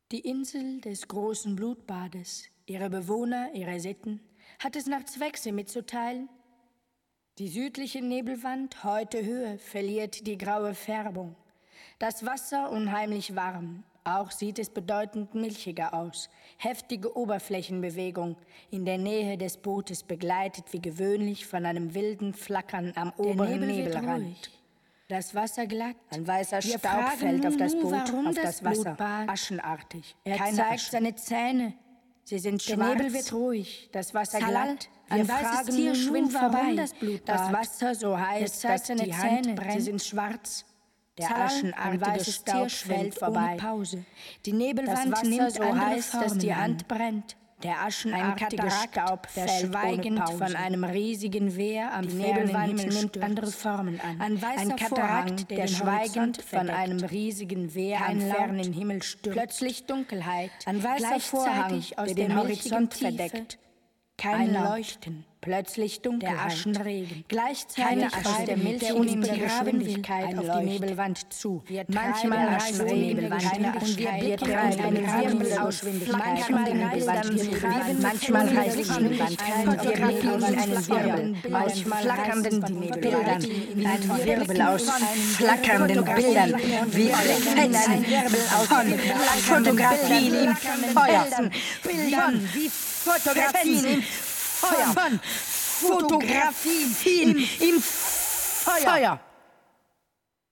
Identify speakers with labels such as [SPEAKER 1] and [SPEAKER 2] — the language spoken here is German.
[SPEAKER 1] Die Insel des großen Blutbades, ihre Bewohner, ihre Sitten, hat es nach Zwechse mitzuteilen. Die südliche Nebelwand, heute Höhe, verliert die graue Färbung. Das Wasser unheimlich warm, auch sieht es bedeutend milchiger aus. Heftige Oberflächenbewegung, in der Nähe des Bootes begleitet wie gewöhnlich von einem wilden Flackern am oberen Nebelrand. Das Wasser glatt, ein weißer Staub fällt auf das Boot, auf das Wasser, aschenartig. Er zeigt seine Zähne, sie sind schwarz. Der Nebel wird ruhig, das Wasser glatt. Ein weißes Tier schwimmt vorbei, das Wasser so heiß, dass die Hand brennt, sie sind schwarz. Der aschenartige Staub fällt vorbei. Die Nebelwand nimmt so heiß, dass die Hand brennt. Der aschenartige Staub fällt schweigend von einem riesigen Wehr am fernen Himmel nimmt andere Formen an. Ein Katarakt, der schweigend von einem riesigen Wehr am fernen Himmel stürmt. Plötzlich Dunkelheit, ein weißer Vorhang, der den Horizont verdeckt. Kein Leuchten. Plötzlich Dunkelheit, der Aschenregen. Gleichzeitig aus der milchigen Geschwindigkeit auf die Nebelwand zu. Manchmal reißt die Nebelwand und wir blicken auf eine Wirbelausgeschwindigkeit auf der Nebelwand. Manchmal reißt die Nebelwand und wir blicken in einen Wirbel aus flackernden Bildern, in einen Wirbel aus flackernden Bildern, wie Fetzen von Fotografien im Feuer, wie Fotografien im Feuer. Fotografien im Feuer.